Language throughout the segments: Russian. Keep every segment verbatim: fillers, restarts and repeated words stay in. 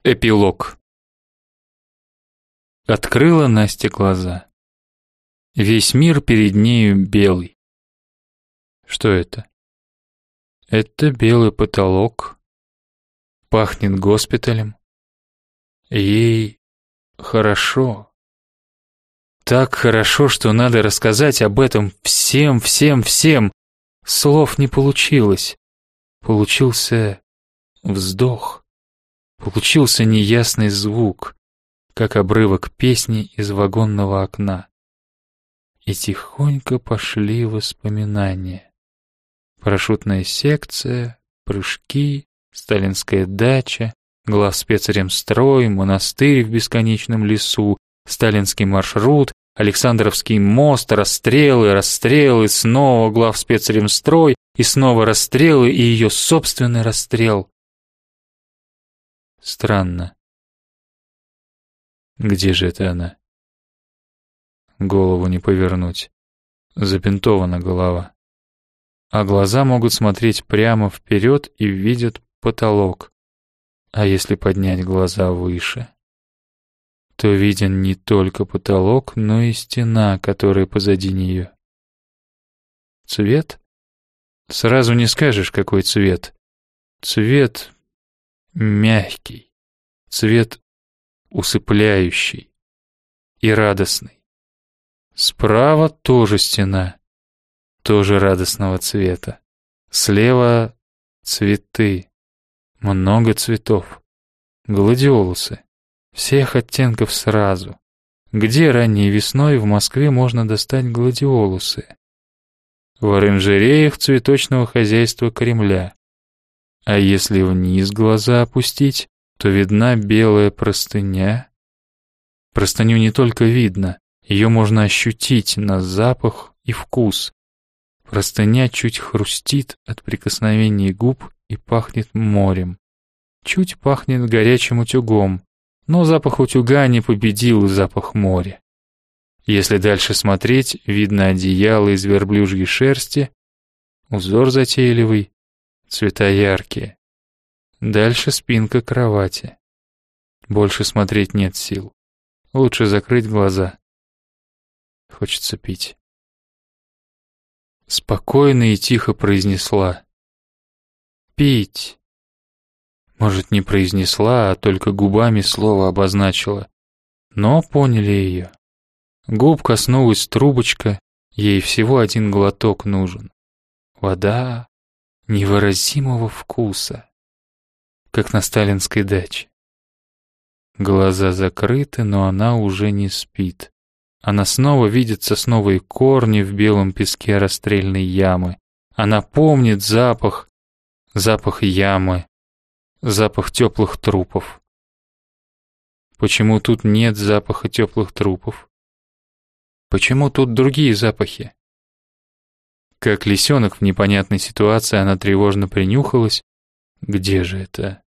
Эпилог. Открыла Настя глаза. Весь мир перед нею белый. Что это? Это белый потолок. Пахнет госпиталем. Ей хорошо. Так хорошо, что надо рассказать об этом всем, всем, всем. Слов не получилось. Получился вздох. Получился неясный звук, как обрывок песни из вагонного окна. И тихонько пошли воспоминания. Парашютная секция, прыжки, сталинская дача, главспецремстрой, монастырь в бесконечном лесу, сталинский маршрут, Александровский мост, расстрелы, расстрелы, снова главспецремстрой, и снова расстрелы, и ее собственный расстрел. Странно. Где же это она? Голову не повернуть. Забинтована голова. А глаза могут смотреть прямо вперед и видят потолок. А если поднять глаза выше, то виден не только потолок, но и стена, которая позади нее. Цвет? Сразу не скажешь, какой цвет. Цвет мягкий, цвет усыпляющий и радостный. Справа тоже стена, тоже радостного цвета. Слева цветы, много цветов, гладиолусы, всех оттенков сразу. Где ранней весной в Москве можно достать гладиолусы? В оранжереях цветочного хозяйства Кремля. А если вниз глаза опустить, то видна белая простыня. Простыню не только видно, ее можно ощутить на запах и вкус. Простыня чуть хрустит от прикосновений губ и пахнет морем. Чуть пахнет горячим утюгом, но запах утюга не победил запах моря. Если дальше смотреть, видно одеяло из верблюжьей шерсти, узор затейливый, цвета яркие. Дальше спинка кровати. Больше смотреть нет сил. Лучше закрыть глаза. Хочется пить. Спокойно и тихо произнесла: «Пить». Может, не произнесла, а только губами слово обозначила. Но поняли ее. Губ коснулась трубочка, ей всего один глоток нужен. Вода невыразимого вкуса, как на сталинской даче. Глаза закрыты, но она уже не спит. Она снова видит сосновые корни в белом песке расстрельной ямы. Она помнит запах, запах ямы, запах теплых трупов. Почему тут нет запаха теплых трупов? Почему тут другие запахи? Как лисенок в непонятной ситуации, она тревожно принюхалась. Где же это?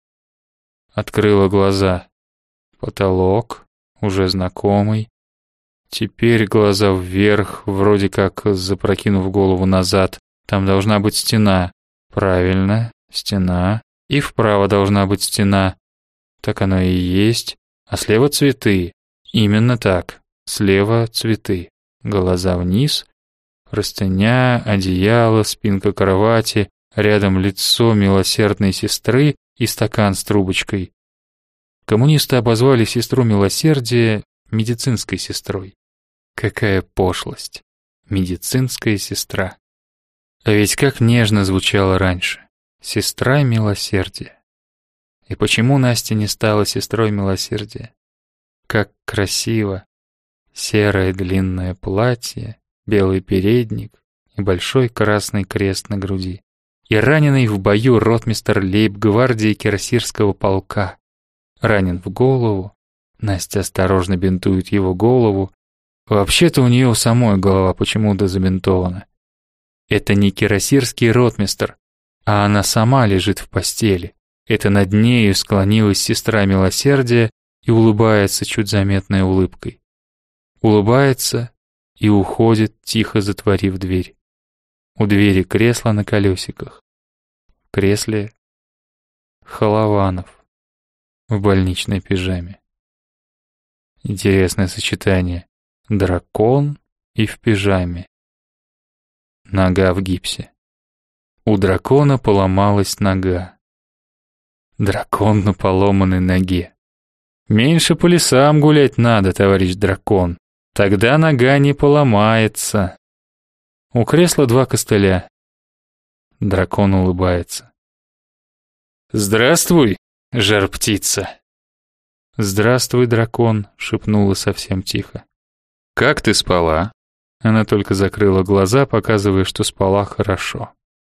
Открыла глаза. Потолок, уже знакомый. Теперь глаза вверх, вроде как запрокинув голову назад. Там должна быть стена. Правильно, стена. И вправо должна быть стена. Так оно и есть. А слева цветы. Именно так. Слева цветы. Глаза вниз. Простыня, одеяло, спинка кровати, рядом лицо милосердной сестры и стакан с трубочкой. Коммунисты обозвали сестру милосердия медицинской сестрой. Какая пошлость! Медицинская сестра. А ведь как нежно звучало раньше. Сестра милосердия. И почему Настя не стала сестрой милосердия? Как красиво! Серое длинное платье, белый передник и большой красный крест на груди. И раненый в бою ротмистр лейб-гвардии кирасирского полка. Ранен в голову. Настя осторожно бинтует его голову. Вообще-то у нее у самой голова почему-то забинтована. Это не кирасирский ротмистр, а она сама лежит в постели. Это над нею склонилась сестра милосердия и улыбается чуть заметной улыбкой. Улыбается и уходит, тихо затворив дверь. У двери кресло на колесиках. В кресле Холованов. в больничной пижаме. Интересное сочетание. Дракон и в пижаме. Нога в гипсе. У дракона поломалась нога. Дракон на поломанной ноге. Меньше по лесам гулять надо, товарищ дракон. Тогда нога не поломается. У кресла два костыля. Дракон улыбается. «Здравствуй, жар-птица!» «Здравствуй, дракон!» — шепнула совсем тихо. «Как ты спала?» Она только закрыла глаза, показывая, что спала хорошо.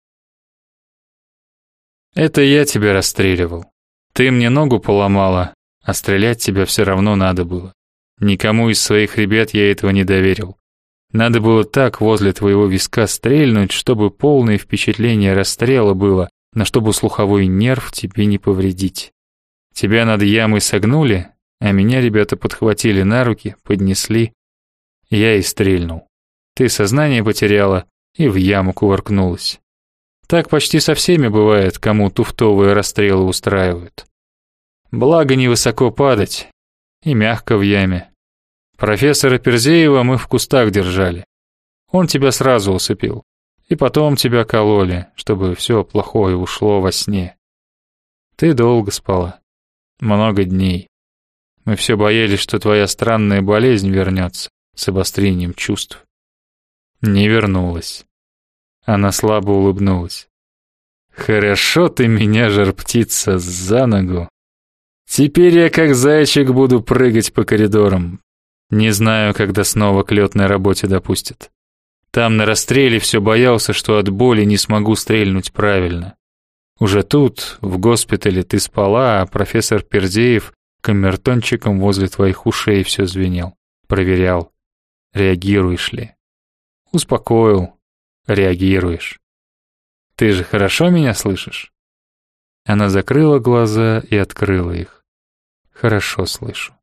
«Это я тебя расстреливал. Ты мне ногу поломала, а стрелять тебя все равно надо было. Никому из своих ребят я этого не доверил. Надо было так возле твоего виска стрельнуть, чтобы полное впечатление расстрела было, но чтобы слуховой нерв тебе не повредить. Тебя над ямой согнули, а меня ребята подхватили на руки, поднесли. Я и стрельнул. Ты сознание потеряла и в яму кувыркнулась. Так почти со всеми бывает, кому туфтовые расстрелы устраивают. Благо невысоко падать и мягко в яме. Профессора Перзеева мы в кустах держали. Он тебя сразу усыпил. И потом тебя кололи, чтобы все плохое ушло во сне. Ты долго спала. Много дней. Мы все боялись, что твоя странная болезнь вернется с обострением чувств. Не вернулась. Она слабо улыбнулась. Хорошо ты меня, жар-птица, за ногу. Теперь я как зайчик буду прыгать по коридорам. Не знаю, когда снова к летной работе допустят. Там на расстреле все боялся, что от боли не смогу стрельнуть правильно. Уже тут, в госпитале, ты спала, а профессор Перзеев камертончиком возле твоих ушей все звенел. Проверял, реагируешь ли. Успокоил, реагируешь. Ты же хорошо меня слышишь? Она закрыла глаза и открыла их. Хорошо слышу.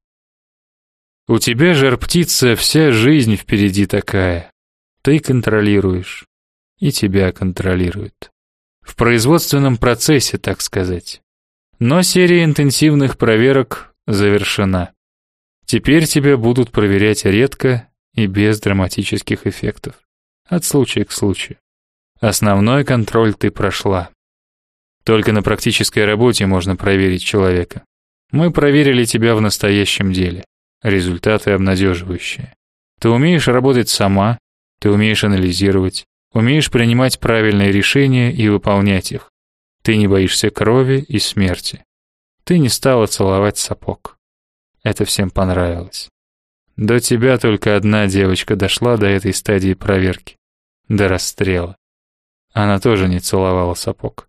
У тебя, жар-птица, вся жизнь впереди такая. Ты контролируешь, и тебя контролируют. В производственном процессе, так сказать. Но серия интенсивных проверок завершена. Теперь тебя будут проверять редко и без драматических эффектов. От случая к случаю. Основной контроль ты прошла. Только на практической работе можно проверить человека. Мы проверили тебя в настоящем деле. Результаты обнадеживающие. Ты умеешь работать сама, ты умеешь анализировать, умеешь принимать правильные решения и выполнять их. Ты не боишься крови и смерти. Ты не стала целовать сапог. Это всем понравилось. До тебя только одна девочка дошла до этой стадии проверки. До расстрела. Она тоже не целовала сапог.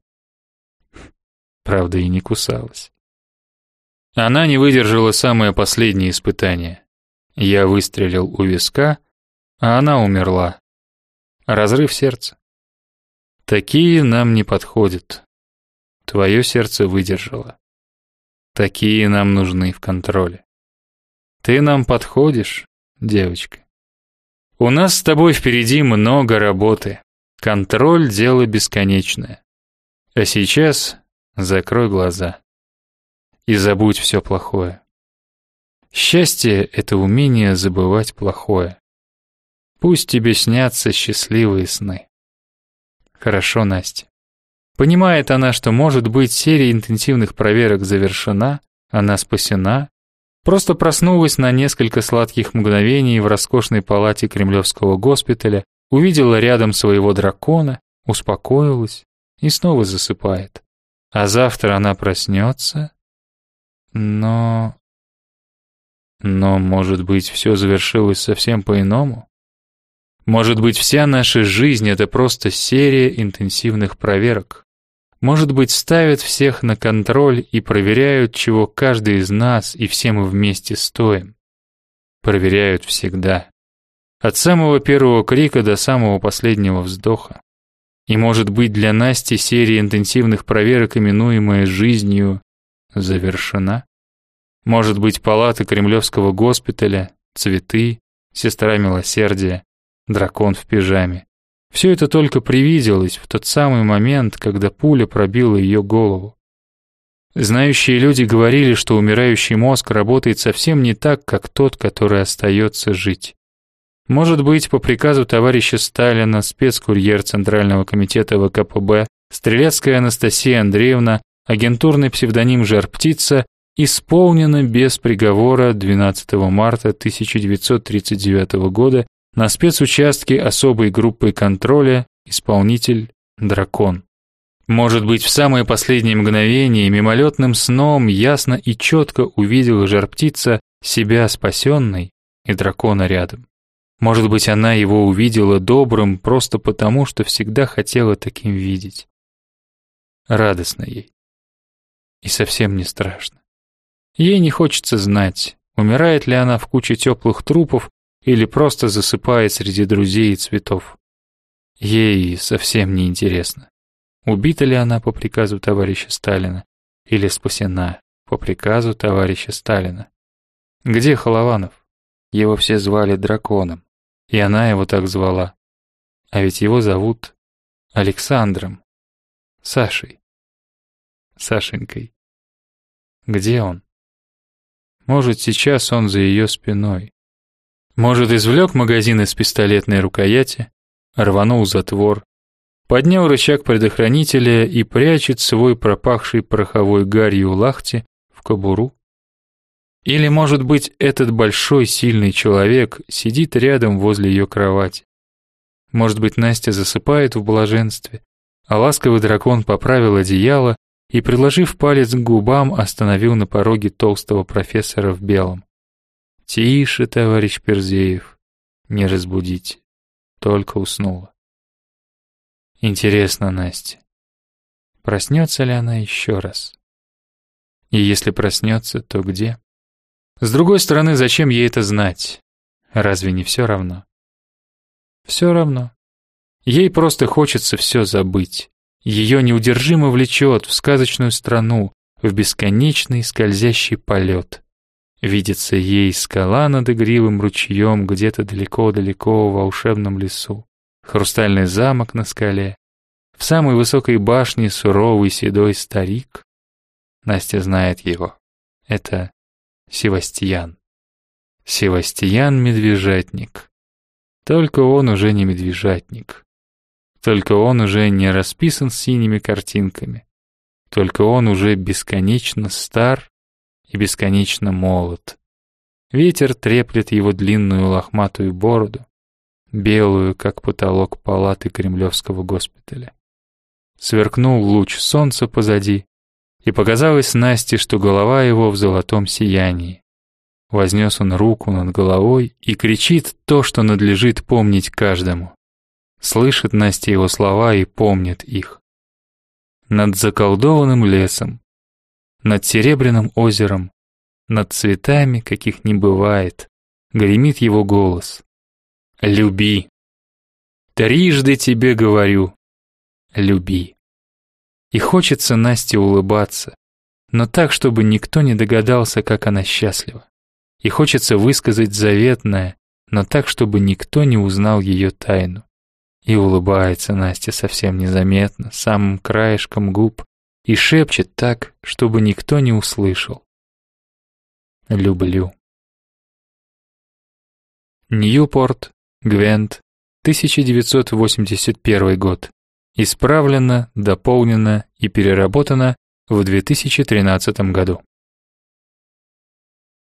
Правда, и не кусалась. Она не выдержала самое последнее испытание. Я выстрелил у виска, а она умерла. Разрыв сердца. Такие нам не подходят. Твое сердце выдержало. Такие нам нужны в контроле. Ты нам подходишь, девочка. У нас с тобой впереди много работы. Контроль — дело бесконечное. А сейчас закрой глаза и забудь все плохое. Счастье — это умение забывать плохое. Пусть тебе снятся счастливые сны. Хорошо, Настя. Понимает она, что, может быть, серия интенсивных проверок завершена, она спасена, просто проснулась на несколько сладких мгновений в роскошной палате Кремлевского госпиталя, увидела рядом своего дракона, успокоилась и снова засыпает. А завтра она проснется, но... Но, может быть, все завершилось совсем по-иному? Может быть, вся наша жизнь — это просто серия интенсивных проверок? Может быть, ставят всех на контроль и проверяют, чего каждый из нас и все мы вместе стоим? Проверяют всегда. От самого первого крика до самого последнего вздоха. И, может быть, для Насти серия интенсивных проверок, именуемая жизнью, завершена? Может быть, палата Кремлевского госпиталя, цветы, сестра милосердия, дракон в пижаме. Все это только привиделось в тот самый момент, когда пуля пробила ее голову. Знающие люди говорили, что умирающий мозг работает совсем не так, как тот, который остается жить. Может быть, по приказу товарища Сталина спецкурьер Центрального комитета вэ ка пэ бэ Стрелецкая Анастасия Андреевна, агентурный псевдоним «Жар-птица», исполнена без приговора двенадцатого марта тысяча девятьсот тридцать девятого года на спецучастке особой группы контроля исполнитель Дракон. Может быть, в самые последние мгновения мимолетным сном ясно и четко увидела Жар-птица себя спасенной и дракона рядом. Может быть, она его увидела добрым просто потому, что всегда хотела таким видеть. Радостно ей. И совсем не страшно. Ей не хочется знать, умирает ли она в куче теплых трупов или просто засыпает среди друзей и цветов. Ей совсем не интересно, убита ли она по приказу товарища Сталина или спасена по приказу товарища Сталина. Где Холованов? Его все звали Драконом, и она его так звала. А ведь его зовут Александром, Сашей, Сашенькой. Где он? Может, сейчас он за ее спиной. Может, извлек магазин из пистолетной рукояти, рванул затвор, поднял рычаг предохранителя и прячет свой пропахший пороховой гарью лахти в кобуру. Или, может быть, этот большой сильный человек сидит рядом возле ее кровати. Может быть, Настя засыпает в блаженстве, а ласковый дракон поправил одеяло и, приложив палец к губам, остановил на пороге толстого профессора в белом. «Тише, товарищ Перзеев, не разбудите, только уснула». Интересно, Настя, проснется ли она еще раз? И если проснется, то где? С другой стороны, зачем ей это знать? Разве не все равно? Все равно. Ей просто хочется все забыть. Ее неудержимо влечет в сказочную страну, в бесконечный скользящий полет. Видится ей скала над игривым ручьем где-то далеко-далеко в волшебном лесу, хрустальный замок на скале, в самой высокой башне суровый седой старик. Настя знает его. Это Севастьян. Севастьян-медвежатник. Только он уже не медвежатник. Только он уже не расписан синими картинками. Только он уже бесконечно стар и бесконечно молод. Ветер треплет его длинную лохматую бороду, белую, как потолок палаты Кремлевского госпиталя. Сверкнул луч солнца позади, и показалось Насте, что голова его в золотом сиянии. Вознес он руку над головой и кричит то, что надлежит помнить каждому. Слышит Настя его слова и помнит их. Над заколдованным лесом, над серебряным озером, над цветами, каких не бывает, гремит его голос. «Люби! Трижды тебе говорю, люби!» И хочется Насте улыбаться, но так, чтобы никто не догадался, как она счастлива. И хочется высказать заветное, но так, чтобы никто не узнал ее тайну. И улыбается Настя совсем незаметно, самым краешком губ, и шепчет так, чтобы никто не услышал. Люблю. Ньюпорт, Гвент, тысяча девятьсот восемьдесят первый год. Исправлено, дополнено и переработано в две тысячи тринадцатом году.